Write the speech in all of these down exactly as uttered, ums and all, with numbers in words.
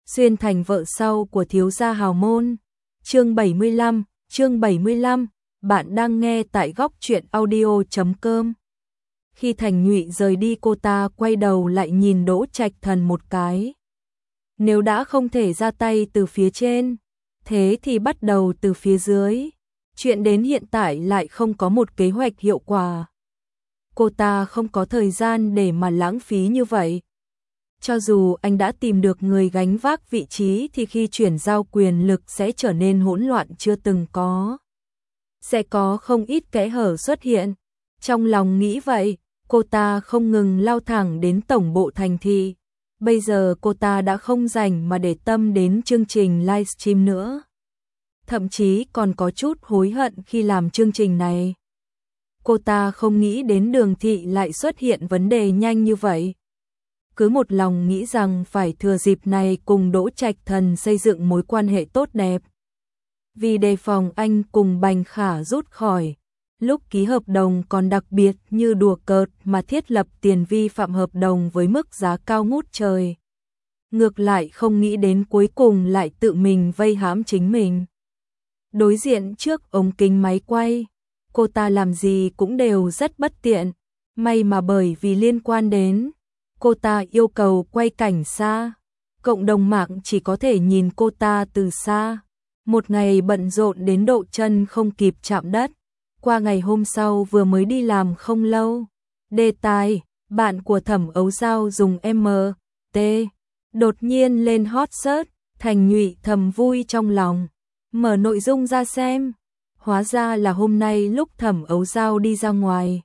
xuyên thành vợ sau của thiếu gia hào môn. Chương bảy mươi lăm, chương bảy mươi lăm, bạn đang nghe tại góc truyện audio chấm com. Khi Thành Nhụy rời đi, cô ta quay đầu lại nhìn Đỗ Trạch Thần một cái. Nếu đã không thể ra tay từ phía trên, thế thì bắt đầu từ phía dưới. Chuyện đến hiện tại lại không có một kế hoạch hiệu quả. Cô ta không có thời gian để mà lãng phí như vậy. Cho dù anh đã tìm được người gánh vác vị trí thì khi chuyển giao quyền lực sẽ trở nên hỗn loạn chưa từng có. Sẽ có không ít kẽ hở xuất hiện. Trong lòng nghĩ vậy, cô ta không ngừng lao thẳng đến tổng bộ thành thị. Bây giờ cô ta đã không rảnh mà để tâm đến chương trình livestream nữa. Thậm chí còn có chút hối hận khi làm chương trình này. Cô ta không nghĩ đến Đường Thị lại xuất hiện vấn đề nhanh như vậy. Cứ một lòng nghĩ rằng phải thừa dịp này cùng Đỗ Trạch Thần xây dựng mối quan hệ tốt đẹp. Vì đề phòng anh cùng Bành Khả rút khỏi, lúc ký hợp đồng còn đặc biệt như đùa cợt mà thiết lập tiền vi phạm hợp đồng với mức giá cao ngút trời. Ngược lại không nghĩ đến cuối cùng lại tự mình vây hãm chính mình. Đối diện trước ống kính máy quay, cô ta làm gì cũng đều rất bất tiện. May mà bởi vì liên quan đến, cô ta yêu cầu quay cảnh xa. Cộng đồng mạng chỉ có thể nhìn cô ta từ xa. Một ngày bận rộn đến độ chân không kịp chạm đất. Qua ngày hôm sau vừa mới đi làm không lâu. Đề tài, bạn của Thẩm Ấu Dao dùng em tê. Đột nhiên lên hot search, Thành Nhụy thầm vui trong lòng. Mở nội dung ra xem. Hóa ra là hôm nay lúc Thẩm Ấu Dao đi ra ngoài,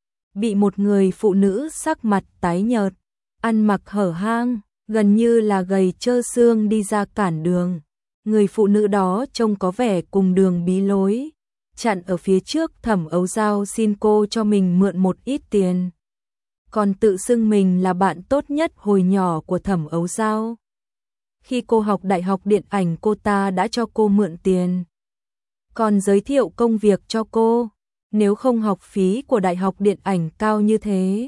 bị một người phụ nữ sắc mặt tái nhợt, ăn mặc hở hang, gần như là gầy trơ xương đi ra cản đường. Người phụ nữ đó trông có vẻ cùng đường bí lối, chặn ở phía trước Thẩm Ấu Dao xin cô cho mình mượn một ít tiền. Còn tự xưng mình là bạn tốt nhất hồi nhỏ của Thẩm Ấu Dao. Khi cô học đại học điện ảnh cô ta đã cho cô mượn tiền. Còn giới thiệu công việc cho cô, nếu không học phí của đại học điện ảnh cao như thế.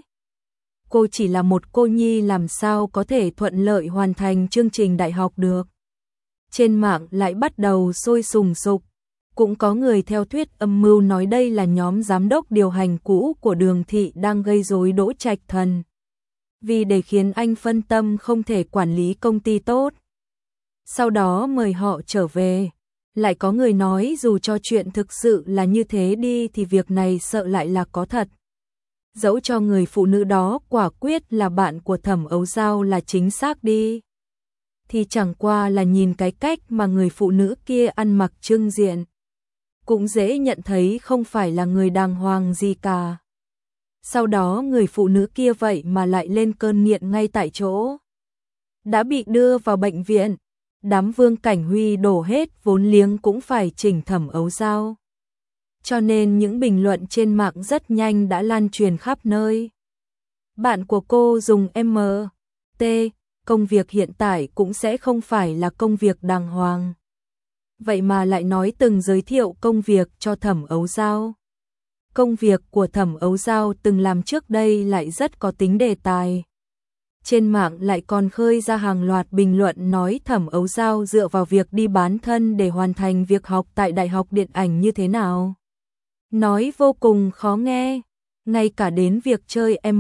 Cô chỉ là một cô nhi làm sao có thể thuận lợi hoàn thành chương trình đại học được. Trên mạng lại bắt đầu sôi sùng sục, cũng có người theo thuyết âm mưu nói đây là nhóm giám đốc điều hành cũ của Đường Thị đang gây rối Đỗ Trạch Thần. Vì để khiến anh phân tâm không thể quản lý công ty tốt. Sau đó mời họ trở về. Lại có người nói dù cho chuyện thực sự là như thế đi thì việc này sợ lại là có thật. Dẫu cho người phụ nữ đó quả quyết là bạn của Thẩm Ấu Dao là chính xác đi, thì chẳng qua là nhìn cái cách mà người phụ nữ kia ăn mặc trưng diện, cũng dễ nhận thấy không phải là người đàng hoàng gì cả. Sau đó người phụ nữ kia vậy mà lại lên cơn nghiện ngay tại chỗ. Đã bị đưa vào bệnh viện. Đám Vương Cảnh Huy đổ hết vốn liếng cũng phải chỉnh Thẩm Ấu Dao. Cho nên những bình luận trên mạng rất nhanh đã lan truyền khắp nơi. Bạn của cô dùng em tê, công việc hiện tại cũng sẽ không phải là công việc đàng hoàng. Vậy mà lại nói từng giới thiệu công việc cho Thẩm Ấu Dao. Công việc của Thẩm Ấu Dao từng làm trước đây lại rất có tính đề tài. Trên mạng lại còn khơi ra hàng loạt bình luận nói Thẩm Ấu Dao dựa vào việc đi bán thân để hoàn thành việc học tại Đại học Điện ảnh như thế nào. Nói vô cùng khó nghe, ngay cả đến việc chơi em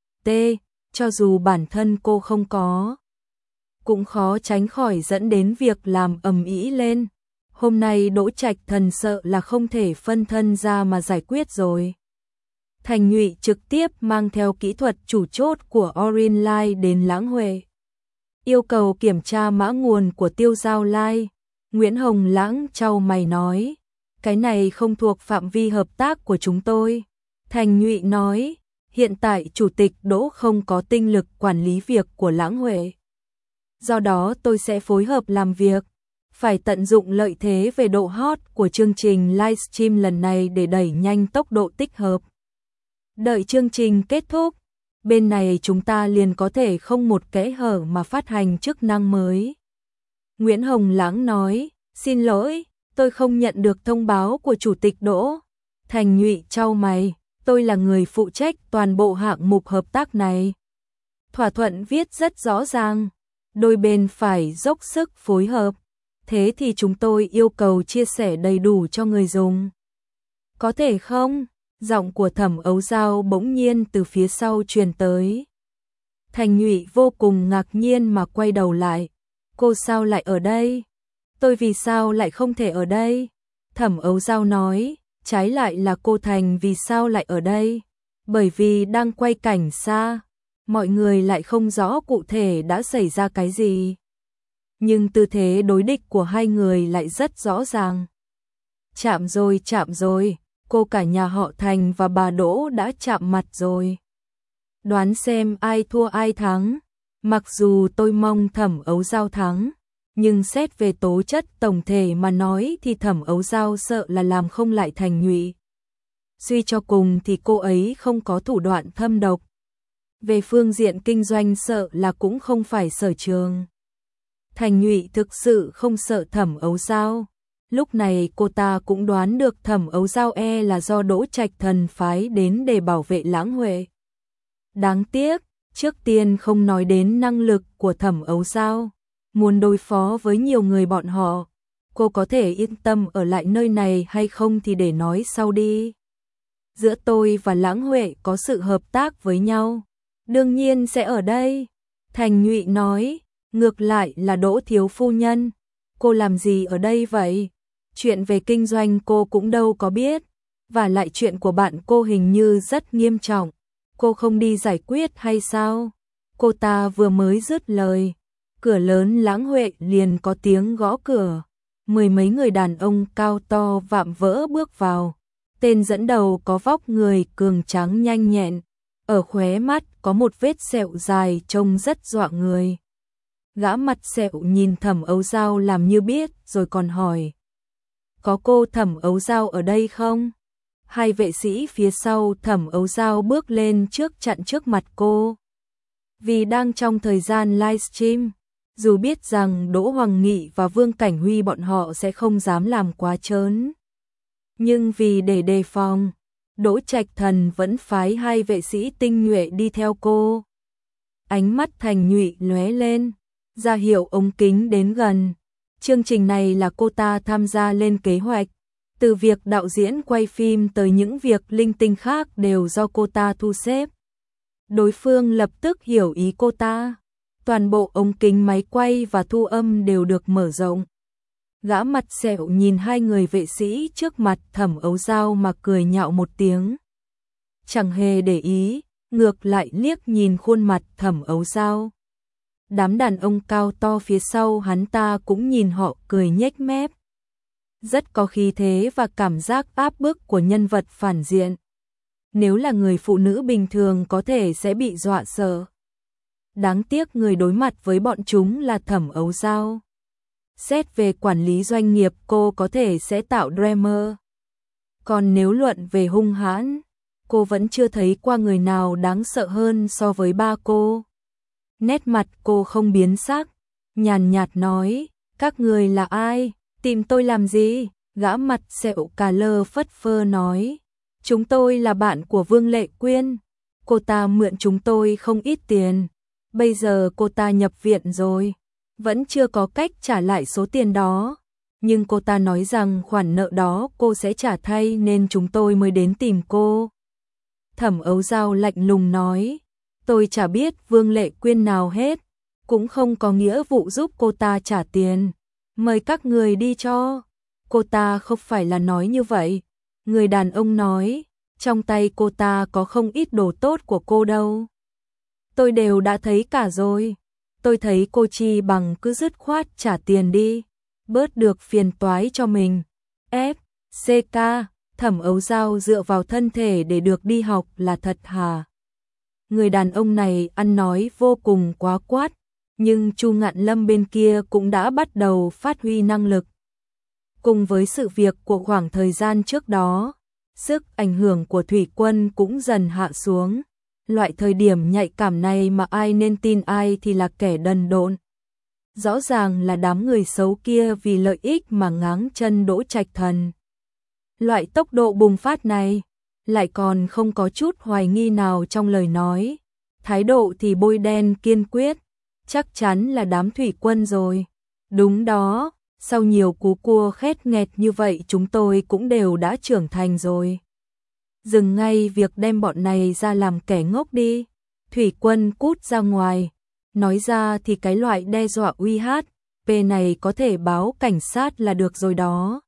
tê, cho dù bản thân cô không có, cũng khó tránh khỏi dẫn đến việc làm ầm ĩ lên. Hôm nay Đỗ Trạch Thần sợ là không thể phân thân ra mà giải quyết rồi. Thành Nhụy trực tiếp mang theo kỹ thuật chủ chốt của Orange Line đến Lãng Huệ. Yêu cầu kiểm tra mã nguồn của Tiêu Giao Line. Nguyễn Hồng Lãng chau mày nói, cái này không thuộc phạm vi hợp tác của chúng tôi. Thành Nhụy nói, hiện tại Chủ tịch Đỗ không có tinh lực quản lý việc của Lãng Huệ. Do đó tôi sẽ phối hợp làm việc. Phải tận dụng lợi thế về độ hot của chương trình livestream lần này để đẩy nhanh tốc độ tích hợp. Đợi chương trình kết thúc, bên này chúng ta liền có thể không một kẽ hở mà phát hành chức năng mới. Nguyễn Hồng Lãng nói, xin lỗi, tôi không nhận được thông báo của Chủ tịch Đỗ. Thành Nhụy chau mày, tôi là người phụ trách toàn bộ hạng mục hợp tác này. Thỏa thuận viết rất rõ ràng, đôi bên phải dốc sức phối hợp. Thế thì chúng tôi yêu cầu chia sẻ đầy đủ cho người dùng. Có thể không? Giọng của Thẩm Ấu Dao bỗng nhiên từ phía sau truyền tới. Thành Nhụy vô cùng ngạc nhiên mà quay đầu lại. Cô sao lại ở đây? Tôi vì sao lại không thể ở đây? Thẩm Ấu Dao nói, trái lại là cô Thành vì sao lại ở đây? Bởi vì đang quay cảnh xa, mọi người lại không rõ cụ thể đã xảy ra cái gì. Nhưng tư thế đối địch của hai người lại rất rõ ràng. Chạm rồi, chạm rồi, cô cả nhà họ Thành và bà Đỗ đã chạm mặt rồi. Đoán xem ai thua ai thắng. Mặc dù tôi mong Thẩm Ấu Dao thắng, nhưng xét về tố chất tổng thể mà nói thì Thẩm Ấu Dao sợ là làm không lại Thành Nhụy. Suy cho cùng thì cô ấy không có thủ đoạn thâm độc. Về phương diện kinh doanh sợ là cũng không phải sở trường. Thành Nhụy thực sự không sợ Thẩm Ấu Dao. Lúc này cô ta cũng đoán được Thẩm Ấu Dao e là do Đỗ Trạch Thần phái đến để bảo vệ Lãng Huệ. Đáng tiếc, trước tiên không nói đến năng lực của Thẩm Ấu Dao, muốn đối phó với nhiều người bọn họ, cô có thể yên tâm ở lại nơi này hay không thì để nói sau đi. Giữa tôi và Lãng Huệ có sự hợp tác với nhau, đương nhiên sẽ ở đây. Thành Nhụy nói, ngược lại là Đỗ thiếu phu nhân, cô làm gì ở đây vậy? Chuyện về kinh doanh cô cũng đâu có biết, và lại chuyện của bạn cô hình như rất nghiêm trọng, cô không đi giải quyết hay sao? Cô ta vừa mới dứt lời, cửa lớn Lãng Huệ liền có tiếng gõ cửa, mười mấy người đàn ông cao to vạm vỡ bước vào. Tên dẫn đầu có vóc người cường tráng nhanh nhẹn, ở khóe mắt có một vết sẹo dài trông rất dọa người. Gã mặt sẹo nhìn Thẩm Ấu Dao làm như biết rồi còn hỏi, có cô Thẩm Ấu Dao ở đây không? Hai vệ sĩ phía sau Thẩm Ấu Dao bước lên trước chặn trước mặt cô. Vì đang trong thời gian livestream, dù biết rằng Đỗ Hoàng Nghị và Vương Cảnh Huy bọn họ sẽ không dám làm quá trớn, nhưng vì để đề phòng, Đỗ Trạch Thần vẫn phái hai vệ sĩ tinh nhuệ đi theo cô. Ánh mắt Thành Nhụy lóe lên, ra hiệu ống kính đến gần. Chương trình này là cô ta tham gia lên kế hoạch, từ việc đạo diễn quay phim tới những việc linh tinh khác đều do cô ta thu xếp. Đối phương lập tức hiểu ý cô ta, toàn bộ ống kính máy quay và thu âm đều được mở rộng. Gã mặt sẹo nhìn hai người vệ sĩ trước mặt Thẩm Ấu Dao mà cười nhạo một tiếng. Chẳng hề để ý, ngược lại liếc nhìn khuôn mặt Thẩm Ấu Dao. Đám đàn ông cao to phía sau hắn ta cũng nhìn họ cười nhếch mép. Rất có khí thế và cảm giác áp bức của nhân vật phản diện. Nếu là người phụ nữ bình thường có thể sẽ bị dọa sợ. Đáng tiếc người đối mặt với bọn chúng là Thẩm Ấu Dao. Xét về quản lý doanh nghiệp cô có thể sẽ tạo drama. Còn nếu luận về hung hãn, cô vẫn chưa thấy qua người nào đáng sợ hơn so với ba cô. Nét mặt cô không biến sắc, nhàn nhạt nói, các người là ai, tìm tôi làm gì? Gã mặt sẹo cà lơ phất phơ nói, chúng tôi là bạn của Vương Lệ Quyên, cô ta mượn chúng tôi không ít tiền, bây giờ cô ta nhập viện rồi, vẫn chưa có cách trả lại số tiền đó, nhưng cô ta nói rằng khoản nợ đó cô sẽ trả thay nên chúng tôi mới đến tìm cô. Thẩm Ấu Dao lạnh lùng nói, tôi chả biết Vương Lệ Quyên nào hết, cũng không có nghĩa vụ giúp cô ta trả tiền, mời các người đi cho. Cô ta không phải là nói như vậy, người đàn ông nói, trong tay cô ta có không ít đồ tốt của cô đâu. Tôi đều đã thấy cả rồi, tôi thấy cô chi bằng cứ dứt khoát trả tiền đi, bớt được phiền toái cho mình. F, C K, Thẩm Ấu Dao dựa vào thân thể để được đi học là thật hả? Người đàn ông này ăn nói vô cùng quá quát, nhưng Chu Ngạn Lâm bên kia cũng đã bắt đầu phát huy năng lực. Cùng với sự việc của khoảng thời gian trước đó, sức ảnh hưởng của Thủy Quân cũng dần hạ xuống. Loại thời điểm nhạy cảm này mà ai nên tin ai thì là kẻ đần độn. Rõ ràng là đám người xấu kia vì lợi ích mà ngáng chân Đỗ Trạch Thần. Loại tốc độ bùng phát này, lại còn không có chút hoài nghi nào trong lời nói. Thái độ thì bôi đen kiên quyết. chắc chắn là đám thủy quân rồi. Đúng đó, sau nhiều cú cua khét nghẹt như vậy chúng tôi cũng đều đã trưởng thành rồi. Dừng ngay việc đem bọn này ra làm kẻ ngốc đi. Thủy quân cút ra ngoài. Nói ra thì cái loại đe dọa uy hát, P này có thể báo cảnh sát là được rồi đó.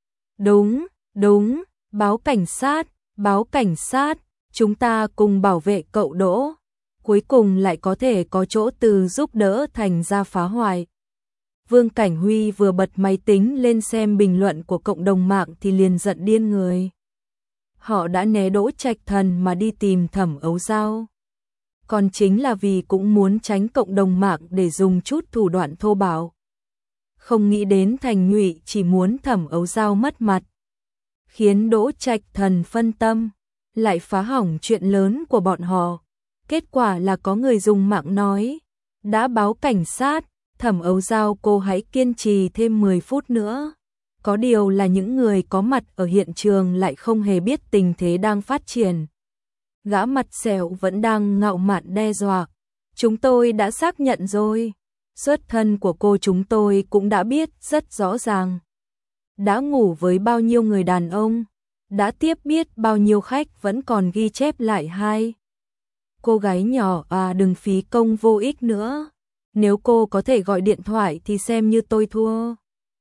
Đúng, đúng, báo cảnh sát, báo cảnh sát, chúng ta cùng bảo vệ cậu Đỗ. Cuối cùng lại có thể có chỗ từ giúp đỡ thành ra phá hoại. Vương Cảnh Huy vừa bật máy tính lên xem bình luận của cộng đồng mạng thì liền giận điên người. Họ đã né Đỗ Trạch Thần mà đi tìm Thẩm Ấu Dao. Còn chính là vì cũng muốn tránh cộng đồng mạng để dùng chút thủ đoạn thô bạo. Không nghĩ đến Thành Nhụy chỉ muốn Thẩm Ấu Dao mất mặt, khiến Đỗ Trạch Thần phân tâm, lại phá hỏng chuyện lớn của bọn họ. Kết quả là có người dùng mạng nói, đã báo cảnh sát, Thẩm Ấu Dao cô hãy kiên trì thêm mười phút nữa. Có điều là những người có mặt ở hiện trường lại không hề biết tình thế đang phát triển. Gã mặt sẹo vẫn đang ngạo mạn đe dọa. Chúng tôi đã xác nhận rồi. Xuất thân của cô chúng tôi cũng đã biết rất rõ ràng. Đã ngủ với bao nhiêu người đàn ông, đã tiếp biết bao nhiêu khách vẫn còn ghi chép lại hai. Cô gái nhỏ à, đừng phí công vô ích nữa. Nếu cô có thể gọi điện thoại thì xem như tôi thua.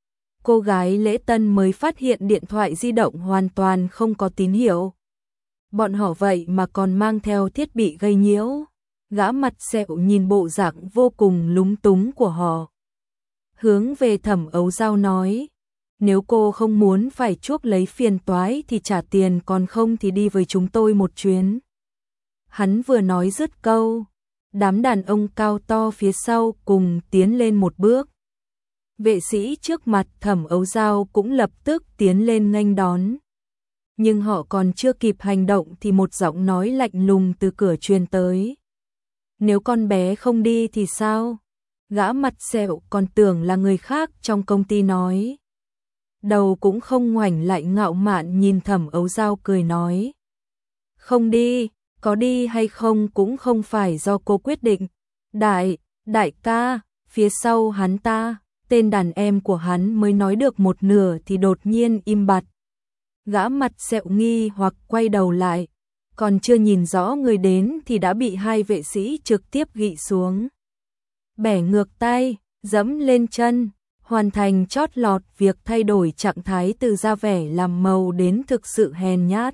Cô gái lễ tân mới phát hiện điện thoại di động hoàn toàn không có tín hiệu. Bọn họ vậy mà còn mang theo thiết bị gây nhiễu. Gã mặt sẹo nhìn bộ dạng vô cùng lúng túng của họ. Hướng về Thẩm Ấu Dao nói, nếu cô không muốn phải chuốc lấy phiền toái thì trả tiền, còn không thì đi với chúng tôi một chuyến. Hắn vừa nói dứt câu, đám đàn ông cao to phía sau cùng tiến lên một bước. Vệ sĩ trước mặt Thẩm Ấu Dao cũng lập tức tiến lên nghênh đón. Nhưng họ còn chưa kịp hành động thì một giọng nói lạnh lùng từ cửa truyền tới. Nếu con bé không đi thì sao? Gã mặt sẹo còn tưởng là người khác trong công ty nói. Đầu cũng không ngoảnh lại ngạo mạn nhìn Thẩm Ấu Dao cười nói. Không đi, có đi hay không cũng không phải do cô quyết định. Đại, đại ca, phía sau hắn ta, tên đàn em của hắn mới nói được một nửa thì đột nhiên im bặt. Gã mặt sẹo nghi hoặc quay đầu lại, còn chưa nhìn rõ người đến thì đã bị hai vệ sĩ trực tiếp gị xuống. Bẻ ngược tay, dẫm lên chân, hoàn thành chót lọt việc thay đổi trạng thái từ ra vẻ làm màu đến thực sự hèn nhát.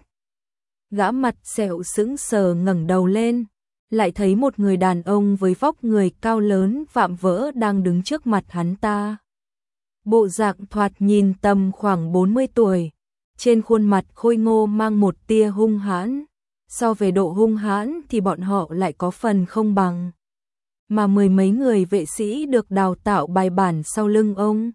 Gã mặt sẹo sững sờ ngẩng đầu lên, lại thấy một người đàn ông với vóc người cao lớn vạm vỡ đang đứng trước mặt hắn ta. Bộ dạng thoạt nhìn tầm khoảng bốn mươi tuổi, trên khuôn mặt khôi ngô mang một tia hung hãn. So về độ hung hãn thì bọn họ lại có phần không bằng. Mà mười mấy người vệ sĩ được đào tạo bài bản sau lưng ông,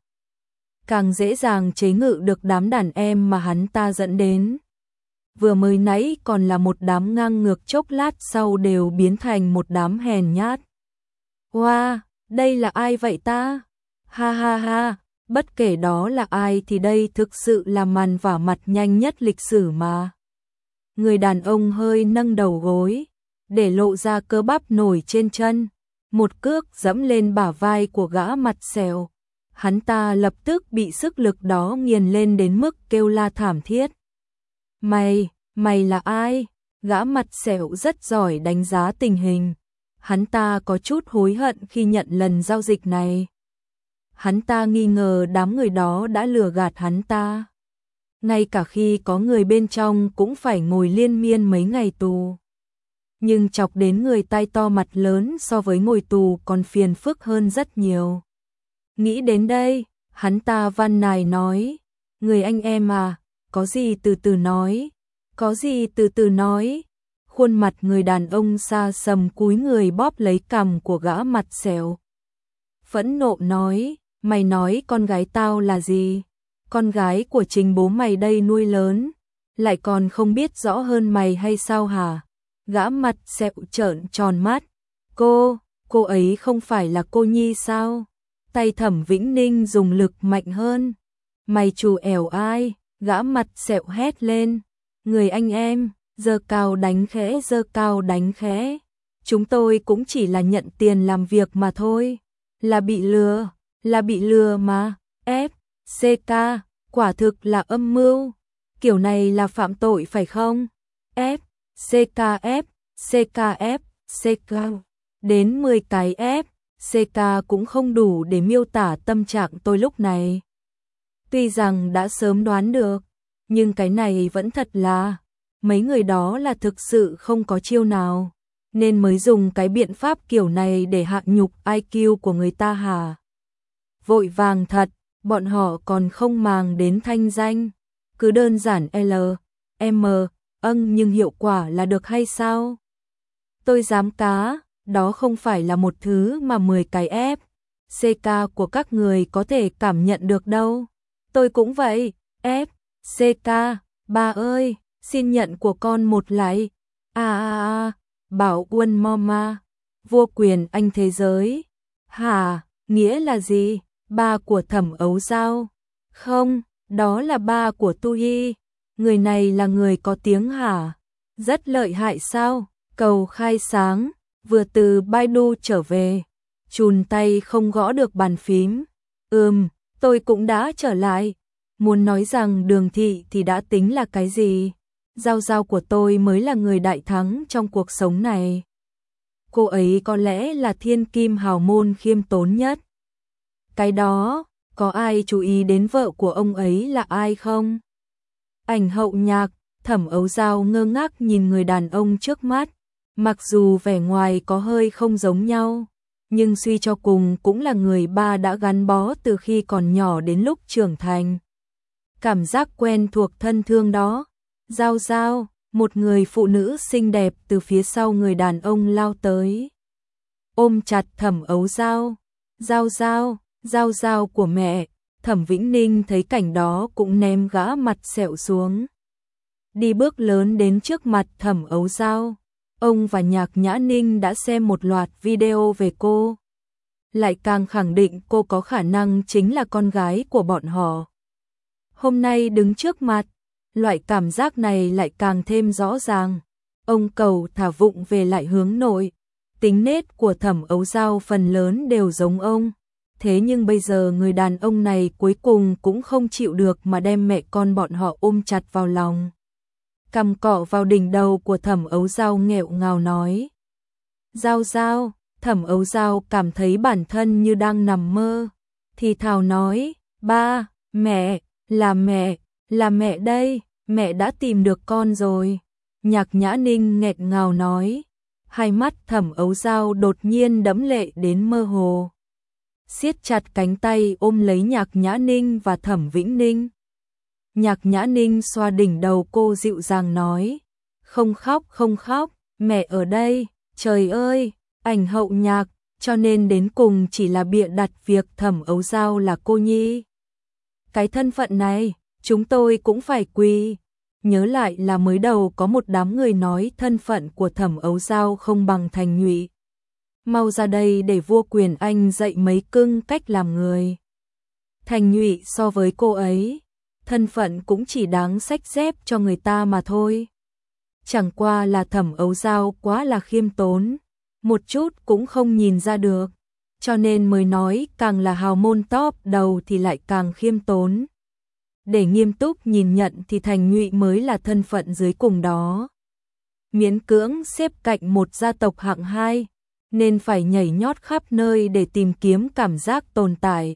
càng dễ dàng chế ngự được đám đàn em mà hắn ta dẫn đến. Vừa mới nãy còn là một đám ngang ngược, chốc lát sau đều biến thành một đám hèn nhát. Wow, đây là ai vậy ta? Ha ha ha, bất kể đó là ai thì đây thực sự là màn vả mặt nhanh nhất lịch sử mà. Người đàn ông hơi nâng đầu gối, để lộ ra cơ bắp nổi trên chân, một cước giẫm lên bả vai của gã mặt sẹo. Hắn ta lập tức bị sức lực đó nghiền lên đến mức kêu la thảm thiết. Mày, mày là ai? Gã mặt sẹo rất giỏi đánh giá tình hình. Hắn ta có chút hối hận khi nhận lần giao dịch này. Hắn ta nghi ngờ đám người đó đã lừa gạt hắn ta. Ngay cả khi có người bên trong cũng phải ngồi liên miên mấy ngày tù. Nhưng chọc đến người tai to mặt lớn so với ngồi tù còn phiền phức hơn rất nhiều. Nghĩ đến đây, hắn ta van nài nói, người anh em à, có gì từ từ nói, có gì từ từ nói. Khuôn mặt người đàn ông xa sầm cúi người bóp lấy cằm của gã mặt sẹo. Phẫn nộ nói, mày nói con gái tao là gì? Con gái của chính bố mày đây nuôi lớn, lại còn không biết rõ hơn mày hay sao hả? Gã mặt sẹo trợn tròn mắt. Cô, cô ấy không phải là cô Nhi sao? Tay Thẩm Vĩnh Ninh dùng lực mạnh hơn. Mày trù ẻo ai? Gã mặt sẹo hét lên. Người anh em, giơ cao đánh khẽ, giơ cao đánh khẽ. chúng tôi cũng chỉ là nhận tiền làm việc mà thôi. Là bị lừa, là bị lừa mà. Ép xê ca, quả thực là âm mưu. Kiểu này là phạm tội phải không? F, xê ca F, xê ca F, xê ca. Đến mười cái F, xê ca cũng không đủ để miêu tả tâm trạng tôi lúc này. Tuy rằng đã sớm đoán được, nhưng cái này vẫn thật là, mấy người đó là thực sự không có chiêu nào, nên mới dùng cái biện pháp kiểu này để hạ nhục i kiu của người ta hả? Vội vàng thật, bọn họ còn không màng đến thanh danh, cứ đơn giản L, M, âng nhưng hiệu quả là được hay sao? Tôi dám cá, đó không phải là một thứ mà mười cái F, xê ca của các người có thể cảm nhận được đâu. Tôi cũng vậy, F, xê ca, bà ơi, xin nhận của con một lại. À à à, bảo quân mama, vua quyền anh thế giới. Hả, nghĩa là gì? Ba của Thẩm Ấu Dao? Không, đó là ba của Tu Hi. Người này là người có tiếng hả? Rất lợi hại sao? Cầu khai sáng, vừa từ Baidu trở về, chùn tay không gõ được bàn phím. Ừm, tôi cũng đã trở lại. Muốn nói rằng Đường Thị thì đã tính là cái gì? Giao Giao của tôi mới là người đại thắng trong cuộc sống này. Cô ấy có lẽ là thiên kim hào môn khiêm tốn nhất. Cái đó, có ai chú ý đến vợ của ông ấy là ai không? Ảnh hậu Nhạc, Thẩm Ấu Dao ngơ ngác nhìn người đàn ông trước mắt. Mặc dù vẻ ngoài có hơi không giống nhau, nhưng suy cho cùng cũng là người ba đã gắn bó từ khi còn nhỏ đến lúc trưởng thành. Cảm giác quen thuộc thân thương đó. Giao Giao, một người phụ nữ xinh đẹp từ phía sau người đàn ông lao tới, ôm chặt Thẩm Ấu Dao. Giao Giao, Giao Giao của mẹ. Thẩm Vĩnh Ninh thấy cảnh đó cũng ném gã mặt sẹo xuống, đi bước lớn đến trước mặt Thẩm Ấu Dao. Ông và Nhạc Nhã Ninh đã xem một loạt video về cô, lại càng khẳng định cô có khả năng chính là con gái của bọn họ. Hôm nay đứng trước mặt, loại cảm giác này lại càng thêm rõ ràng. Ông cầu thả vụng về lại hướng nội. Tính nết của Thẩm Ấu Dao phần lớn đều giống ông. Thế nhưng bây giờ người đàn ông này cuối cùng cũng không chịu được mà đem mẹ con bọn họ ôm chặt vào lòng. Cằm cọ vào đỉnh đầu của Thẩm Ấu Dao nghẹo ngào nói. Giao Giao, Thẩm Ấu Dao cảm thấy bản thân như đang nằm mơ. Thì thào nói, ba, mẹ, là mẹ, là mẹ đây, mẹ đã tìm được con rồi. Nhạc Nhã Ninh nghẹt ngào nói. Hai mắt Thẩm Ấu Dao đột nhiên đẫm lệ đến mơ hồ, siết chặt cánh tay ôm lấy Nhạc Nhã Ninh và Thẩm Vĩnh Ninh. Nhạc Nhã Ninh xoa đỉnh đầu cô dịu dàng nói, không khóc không khóc, mẹ ở đây. Trời ơi, ảnh hậu Nhạc, cho nên đến cùng chỉ là bịa đặt việc Thẩm Ấu Dao là cô nhi. Cái thân phận này, chúng tôi cũng phải quỳ. Nhớ lại là mới đầu có một đám người nói thân phận của Thẩm Ấu Dao không bằng Thành Nhụy. Mau ra đây để vua quyền anh dạy mấy cưng cách làm người. Thành Nhụy so với cô ấy, thân phận cũng chỉ đáng xách dép cho người ta mà thôi. Chẳng qua là Thẩm Ấu Dao quá là khiêm tốn, một chút cũng không nhìn ra được, cho nên mới nói càng là hào môn top đầu thì lại càng khiêm tốn. Để nghiêm túc nhìn nhận thì Thành Nhụy mới là thân phận dưới cùng đó. Miễn cưỡng xếp cạnh một gia tộc hạng hai, nên phải nhảy nhót khắp nơi để tìm kiếm cảm giác tồn tại.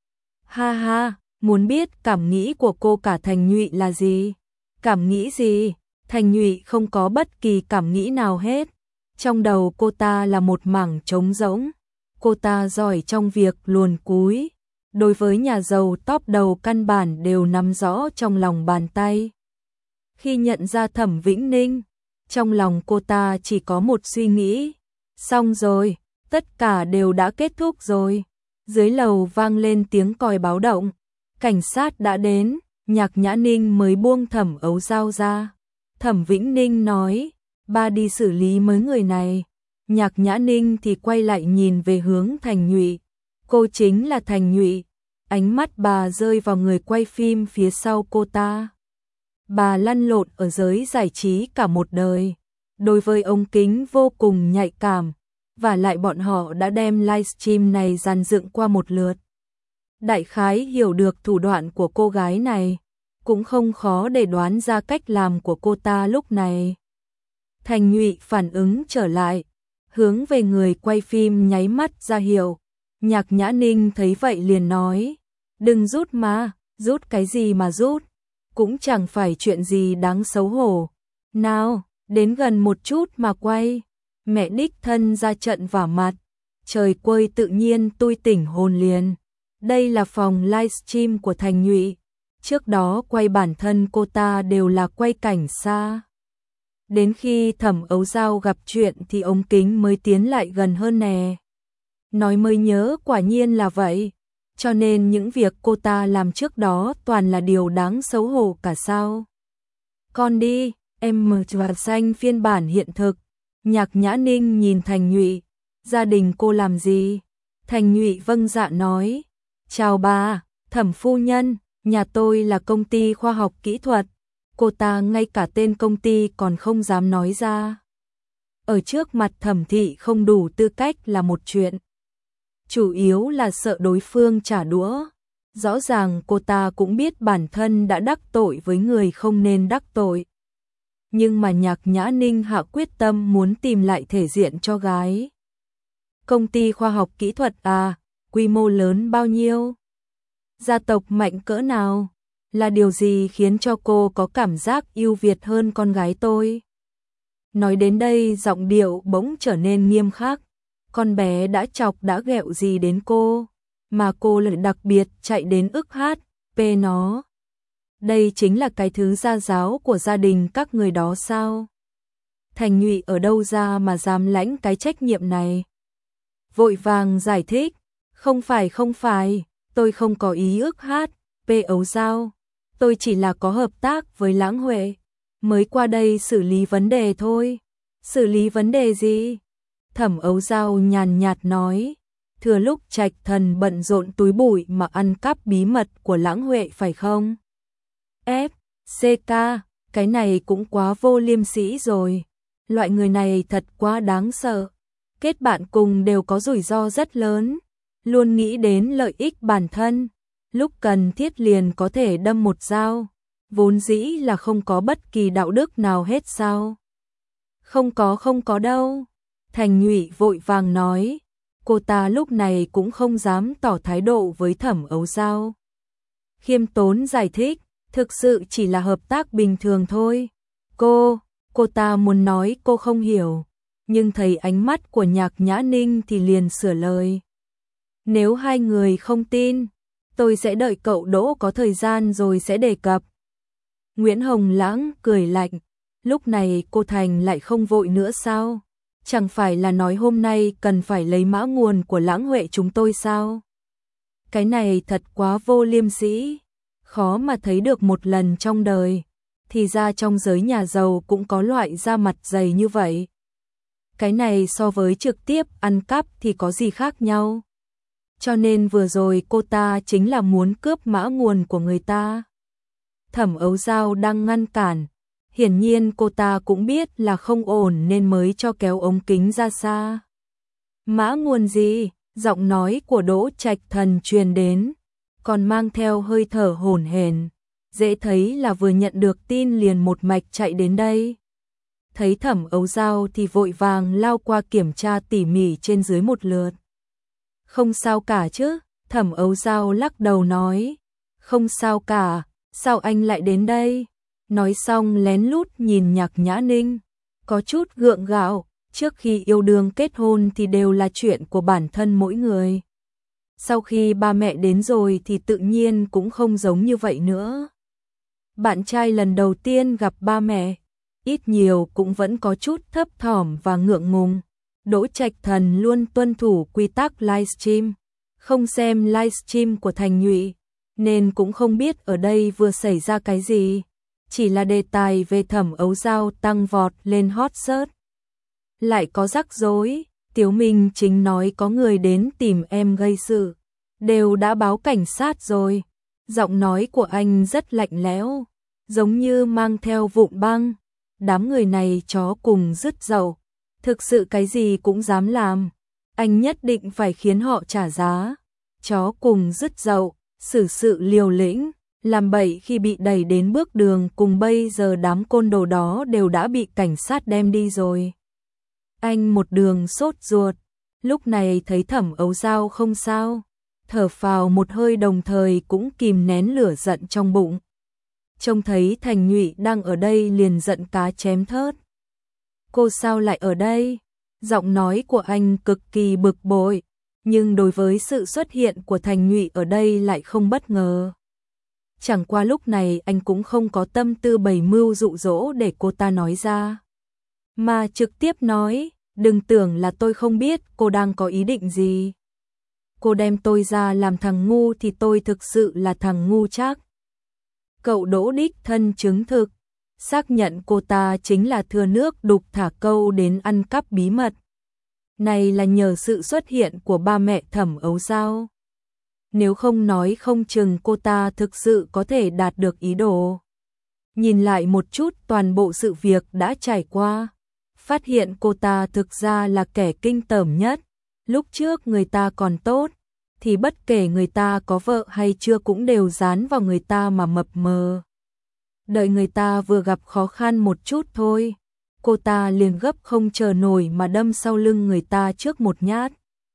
Ha ha, muốn biết cảm nghĩ của cô cả Thành Nhụy là gì? Cảm nghĩ gì? Thành Nhụy không có bất kỳ cảm nghĩ nào hết. Trong đầu cô ta là một mảng trống rỗng. Cô ta giỏi trong việc luồn cúi. Đối với nhà giàu top đầu căn bản đều nắm rõ trong lòng bàn tay. Khi nhận ra Thẩm Vĩnh Ninh, trong lòng cô ta chỉ có một suy nghĩ. Xong rồi, tất cả đều đã kết thúc rồi. Dưới lầu vang lên tiếng còi báo động. Cảnh sát đã đến, Nhạc Nhã Ninh mới buông Thẩm Ấu Dao ra. Thẩm Vĩnh Ninh nói, ba đi xử lý mấy người này. Nhạc Nhã Ninh thì quay lại nhìn về hướng Thành Nhụy. Cô chính là Thành Nhụy. Ánh mắt bà rơi vào người quay phim phía sau cô ta. Bà lăn lộn ở giới giải trí cả một đời. đối với ống kính vô cùng nhạy cảm, và lại bọn họ đã đem livestream này dàn dựng qua một lượt. Đại khái hiểu được thủ đoạn của cô gái này, cũng không khó để đoán ra cách làm của cô ta lúc này. Thành Nhụy phản ứng trở lại, hướng về người quay phim nháy mắt ra hiệu. Nhạc Nhã Ninh thấy vậy liền nói, đừng rút mà, rút cái gì mà rút, cũng chẳng phải chuyện gì đáng xấu hổ. Nào, đến gần một chút mà quay. Mẹ đích thân ra trận vả mặt, trời quơi tự nhiên tui tỉnh hồn liền. Đây là phòng livestream của Thành Nhụy, trước đó quay bản thân cô ta đều là quay cảnh xa. Đến khi Thẩm Ấu Dao gặp chuyện thì ống kính mới tiến lại gần hơn nè. Nói mới nhớ quả nhiên là vậy, cho nên những việc cô ta làm trước đó toàn là điều đáng xấu hổ cả sao. Con đi, em mở trà xanh phiên bản hiện thực. Nhạc Nhã Ninh nhìn Thành Nhụy, gia đình cô làm gì? Thành Nhụy vâng dạ nói, chào bà, Thẩm phu nhân, nhà tôi là công ty khoa học kỹ thuật. Cô ta ngay cả tên công ty còn không dám nói ra. Ở trước mặt Thẩm thị không đủ tư cách là một chuyện. Chủ yếu là sợ đối phương trả đũa. Rõ ràng cô ta cũng biết bản thân đã đắc tội với người không nên đắc tội. Nhưng mà Nhạc Nhã Ninh hạ quyết tâm muốn tìm lại thể diện cho gái. Công ty khoa học kỹ thuật à, quy mô lớn bao nhiêu? Gia tộc mạnh cỡ nào? Là điều gì khiến cho cô có cảm giác ưu việt hơn con gái tôi? Nói đến đây giọng điệu bỗng trở nên nghiêm khắc. Con bé đã chọc đã ghẹo gì đến cô, mà cô lại đặc biệt chạy đến ức hát, pê nó. Đây chính là cái thứ gia giáo của gia đình các người đó sao? Thành Nhụy ở đâu ra mà dám lãnh cái trách nhiệm này? Vội vàng giải thích, không phải không phải, tôi không có ý ức hát, pê Ấu Dao. Tôi chỉ là có hợp tác với Lãng Huệ, mới qua đây xử lý vấn đề thôi. Xử lý vấn đề gì? Thẩm Ấu Dao nhàn nhạt nói, thừa lúc Trạch Thần bận rộn túi bụi mà ăn cắp bí mật của Lãng Huệ phải không? Ép, xê ca, cái này cũng quá vô liêm sỉ rồi. Loại người này thật quá đáng sợ. Kết bạn cùng đều có rủi ro rất lớn, luôn nghĩ đến lợi ích bản thân, lúc cần thiết liền có thể đâm một dao, vốn dĩ là không có bất kỳ đạo đức nào hết sao? Không có không có đâu. Thành Nhụy vội vàng nói, cô ta lúc này cũng không dám tỏ thái độ với Thẩm Ấu Dao. Khiêm tốn giải thích, thực sự chỉ là hợp tác bình thường thôi. Cô, cô ta muốn nói cô không hiểu, nhưng thấy ánh mắt của Nhạc Nhã Ninh thì liền sửa lời. Nếu hai người không tin, tôi sẽ đợi cậu đỗ có thời gian rồi sẽ đề cập. Nguyễn Hồng Lãng cười lạnh, lúc này cô Thành lại không vội nữa sao? Chẳng phải là nói hôm nay cần phải lấy mã nguồn của Lãng Huệ chúng tôi sao? Cái này thật quá vô liêm sỉ, khó mà thấy được một lần trong đời. Thì ra trong giới nhà giàu cũng có loại da mặt dày như vậy. Cái này so với trực tiếp ăn cắp thì có gì khác nhau? Cho nên vừa rồi cô ta chính là muốn cướp mã nguồn của người ta. Thẩm Ấu Dao đang ngăn cản. Hiển nhiên cô ta cũng biết là không ổn nên mới cho kéo ống kính ra xa. Mã nguồn gì? Giọng nói của Đỗ Trạch Thần truyền đến, còn mang theo hơi thở hổn hển. Dễ thấy là vừa nhận được tin liền một mạch chạy đến đây. Thấy Thẩm Ấu Dao thì vội vàng lao qua kiểm tra tỉ mỉ trên dưới một lượt. Không sao cả chứ? Thẩm Ấu Dao lắc đầu nói. Không sao cả, sao anh lại đến đây? Nói xong lén lút nhìn Nhạc Nhã Ninh, có chút gượng gạo, trước khi yêu đương kết hôn thì đều là chuyện của bản thân mỗi người. Sau khi ba mẹ đến rồi thì tự nhiên cũng không giống như vậy nữa. Bạn trai lần đầu tiên gặp ba mẹ, ít nhiều cũng vẫn có chút thấp thỏm và ngượng ngùng. Đỗ Trạch Thần luôn tuân thủ quy tắc livestream, không xem livestream của Thành Nhụy, nên cũng không biết ở đây vừa xảy ra cái gì. Chỉ là đề tài về Thẩm Ấu Dao tăng vọt lên hot search. Lại có rắc rối, Tiếu Minh Chính nói có người đến tìm em gây sự, đều đã báo cảnh sát rồi. Giọng nói của anh rất lạnh lẽo, giống như mang theo vụn băng. đám người này chó cùng dứt dậu, thực sự cái gì cũng dám làm, anh nhất định phải khiến họ trả giá. Chó cùng dứt dậu, xử sự liều lĩnh, làm bậy khi bị đẩy đến bước đường cùng bây giờ đám côn đồ đó đều đã bị cảnh sát đem đi rồi. Anh một đường sốt ruột, lúc này thấy Thẩm Ấu Dao không sao, thở phào một hơi đồng thời cũng kìm nén lửa giận trong bụng. Trông thấy Thành Nhụy đang ở đây liền giận cá chém thớt. Cô sao lại ở đây? Giọng nói của anh cực kỳ bực bội, nhưng đối với sự xuất hiện của Thành Nhụy ở đây lại không bất ngờ. Chẳng qua lúc này anh cũng không có tâm tư bày mưu dụ dỗ để cô ta nói ra, mà trực tiếp nói, đừng tưởng là tôi không biết cô đang có ý định gì. Cô đem tôi ra làm thằng ngu thì tôi thực sự là thằng ngu chắc. Cậu Đỗ đích thân chứng thực, xác nhận cô ta chính là thừa nước đục thả câu đến ăn cắp bí mật. Này là nhờ sự xuất hiện của ba mẹ Thẩm Ấu Dao. Nếu không nói không chừng cô ta thực sự có thể đạt được ý đồ. Nhìn lại một chút toàn bộ sự việc đã trải qua, phát hiện cô ta thực ra là kẻ kinh tởm nhất. Lúc trước người ta còn tốt, thì bất kể người ta có vợ hay chưa cũng đều dán vào người ta mà mập mờ. Đợi người ta vừa gặp khó khăn một chút thôi, cô ta liền gấp không chờ nổi mà đâm sau lưng người ta trước một nhát.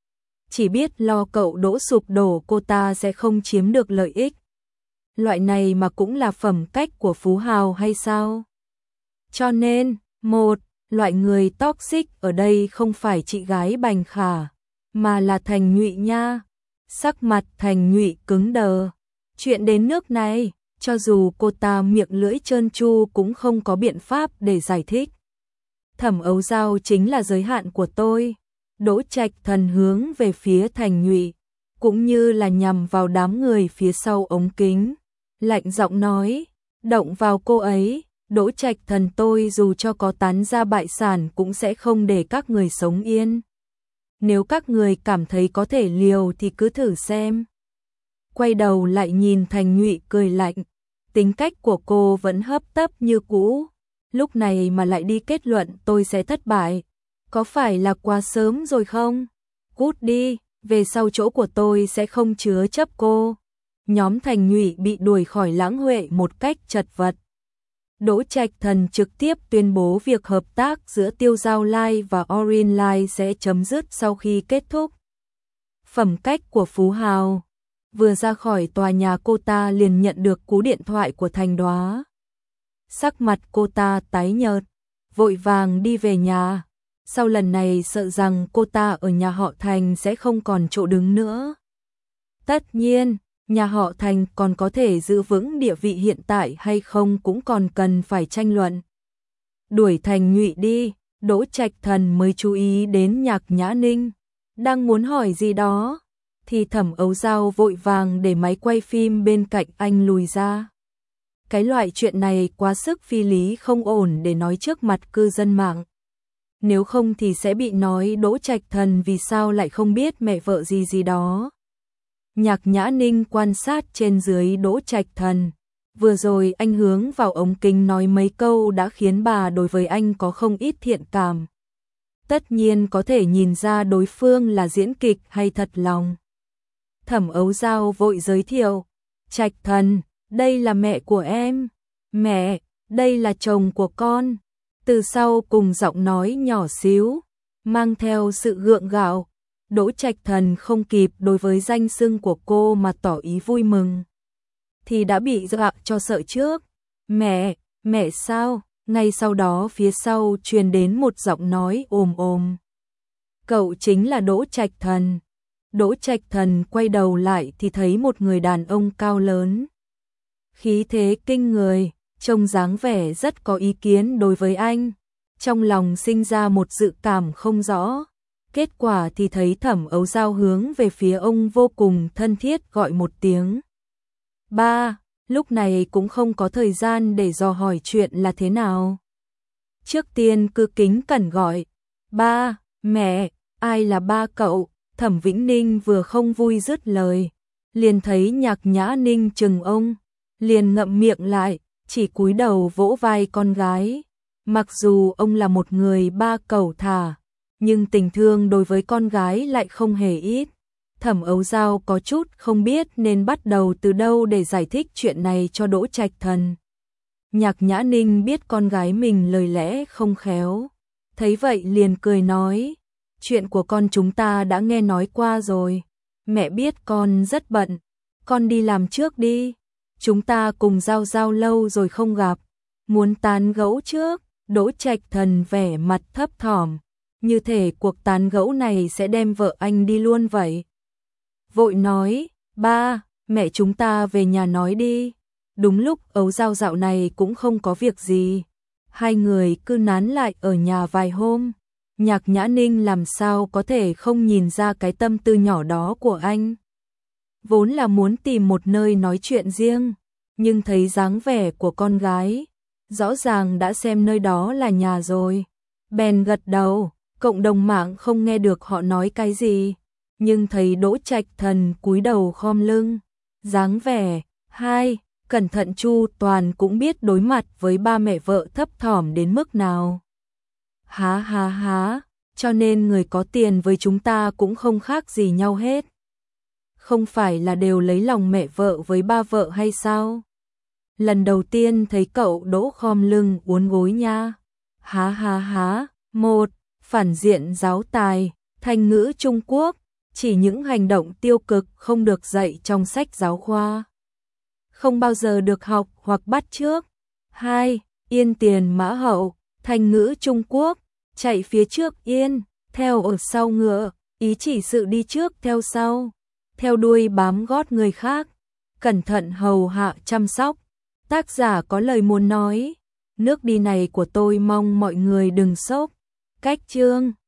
Chỉ biết lo cậu Đỗ sụp đổ cô ta sẽ không chiếm được lợi ích. Loại này mà cũng là phẩm cách của phú hào hay sao? Cho nên, một, loại người toxic ở đây không phải chị gái Bành Khả, mà là Thành Nhụy nha. Sắc mặt Thành Nhụy cứng đờ. Chuyện đến nước này, cho dù cô ta miệng lưỡi trơn tru cũng không có biện pháp để giải thích. Thẩm Ấu Dao chính là giới hạn của tôi. Đỗ Trạch Thần hướng về phía Thành Nhụy, cũng như là nhằm vào đám người phía sau ống kính. Lạnh giọng nói, động vào cô ấy, Đỗ Trạch Thần tôi dù cho có tán ra bại sản cũng sẽ không để các người sống yên. Nếu các người cảm thấy có thể liều thì cứ thử xem. Quay đầu lại nhìn Thành Nhụy cười lạnh, tính cách của cô vẫn hấp tấp như cũ, lúc này mà lại đi kết luận tôi sẽ thất bại. Có phải là quá sớm rồi không? Cút đi, về sau chỗ của tôi sẽ không chứa chấp cô. Nhóm Thành Nhụy bị đuổi khỏi Lãng Huệ một cách chật vật. Đỗ Trạch Thần trực tiếp tuyên bố việc hợp tác giữa Tiêu Giao Lai và Orin Lai sẽ chấm dứt sau khi kết thúc. Phẩm cách của phú hào. Vừa ra khỏi tòa nhà cô ta liền nhận được cú điện thoại của Thành Đoá. Sắc mặt cô ta tái nhợt, vội vàng đi về nhà. Sau lần này sợ rằng cô ta ở nhà họ Thành sẽ không còn chỗ đứng nữa. Tất nhiên, nhà họ Thành còn có thể giữ vững địa vị hiện tại hay không cũng còn cần phải tranh luận. Đuổi Thành Nhụy đi, Đỗ Trạch Thần mới chú ý đến Nhạc Nhã Ninh. Đang muốn hỏi gì đó, thì Thẩm Ấu Dao vội vàng để máy quay phim bên cạnh anh lùi ra. Cái loại chuyện này quá sức phi lý không ổn để nói trước mặt cư dân mạng. Nếu không thì sẽ bị nói Đỗ Trạch Thần vì sao lại không biết mẹ vợ gì gì đó. Nhạc Nhã Ninh quan sát trên dưới Đỗ Trạch Thần. Vừa rồi anh hướng vào ống kính nói mấy câu đã khiến bà đối với anh có không ít thiện cảm. Tất nhiên có thể nhìn ra đối phương là diễn kịch hay thật lòng. Thẩm Ấu Dao vội giới thiệu. Trạch Thần, đây là mẹ của em. Mẹ, đây là chồng của con. Từ sau cùng giọng nói nhỏ xíu, mang theo sự gượng gạo. Đỗ Trạch Thần không kịp đối với danh xưng của cô mà tỏ ý vui mừng, thì đã bị dọa cho sợ trước. Mẹ, mẹ sao? Ngay sau đó phía sau truyền đến một giọng nói ồm ồm. Cậu chính là Đỗ Trạch Thần. Đỗ Trạch Thần quay đầu lại thì thấy một người đàn ông cao lớn, khí thế kinh người, trông dáng vẻ rất có ý kiến đối với anh. Trong lòng sinh ra một dự cảm không rõ. Kết quả thì thấy Thẩm Ấu Dao hướng về phía ông vô cùng thân thiết gọi một tiếng. Ba, lúc này cũng không có thời gian để dò hỏi chuyện là thế nào. Trước tiên cứ kính cẩn gọi. Ba, mẹ, ai là ba cậu? Thẩm Vĩnh Ninh vừa không vui dứt lời, liền thấy Nhạc Nhã Ninh chừng ông, liền ngậm miệng lại, chỉ cúi đầu vỗ vai con gái. Mặc dù ông là một người ba cẩu thả, nhưng tình thương đối với con gái lại không hề ít. Thẩm Ấu Dao có chút không biết nên bắt đầu từ đâu để giải thích chuyện này cho Đỗ Trạch Thần. Nhạc Nhã Ninh biết con gái mình lời lẽ không khéo, thấy vậy liền cười nói, chuyện của con chúng ta đã nghe nói qua rồi, mẹ biết con rất bận, con đi làm trước đi, chúng ta cùng Giao Giao lâu rồi không gặp, muốn tán gẫu trước. Đỗ Trạch Thần vẻ mặt thấp thỏm, như thể cuộc tán gẫu này sẽ đem vợ anh đi luôn vậy. Vội nói, ba, mẹ chúng ta về nhà nói đi. Đúng lúc Ấu Dao dạo này cũng không có việc gì, hai người cứ nán lại ở nhà vài hôm. Nhạc Nhã Ninh làm sao có thể không nhìn ra cái tâm tư nhỏ đó của anh. Vốn là muốn tìm một nơi nói chuyện riêng, nhưng thấy dáng vẻ của con gái, rõ ràng đã xem nơi đó là nhà rồi. Bèn gật đầu, cộng đồng mạng không nghe được họ nói cái gì, nhưng thấy Đỗ Trạch Thần cúi đầu khom lưng, dáng vẻ, hai, cẩn thận chu toàn cũng biết đối mặt với ba mẹ vợ thấp thỏm đến mức nào. Há há há, cho nên người có tiền với chúng ta cũng không khác gì nhau hết. Không phải là đều lấy lòng mẹ vợ với ba vợ hay sao? Lần đầu tiên thấy cậu Đỗ khom lưng uốn gối nha. Há há há, một, phản diện giáo tài, thành ngữ Trung Quốc, chỉ những hành động tiêu cực không được dạy trong sách giáo khoa, không bao giờ được học hoặc bắt chước. Hai, yên tiền mã hậu, thành ngữ Trung Quốc, chạy phía trước yên, theo ở sau ngựa, ý chỉ sự đi trước theo sau, theo đuôi bám gót người khác, cẩn thận hầu hạ chăm sóc. Tác giả có lời muốn nói, nước đi này của tôi mong mọi người đừng sốc. Cách chương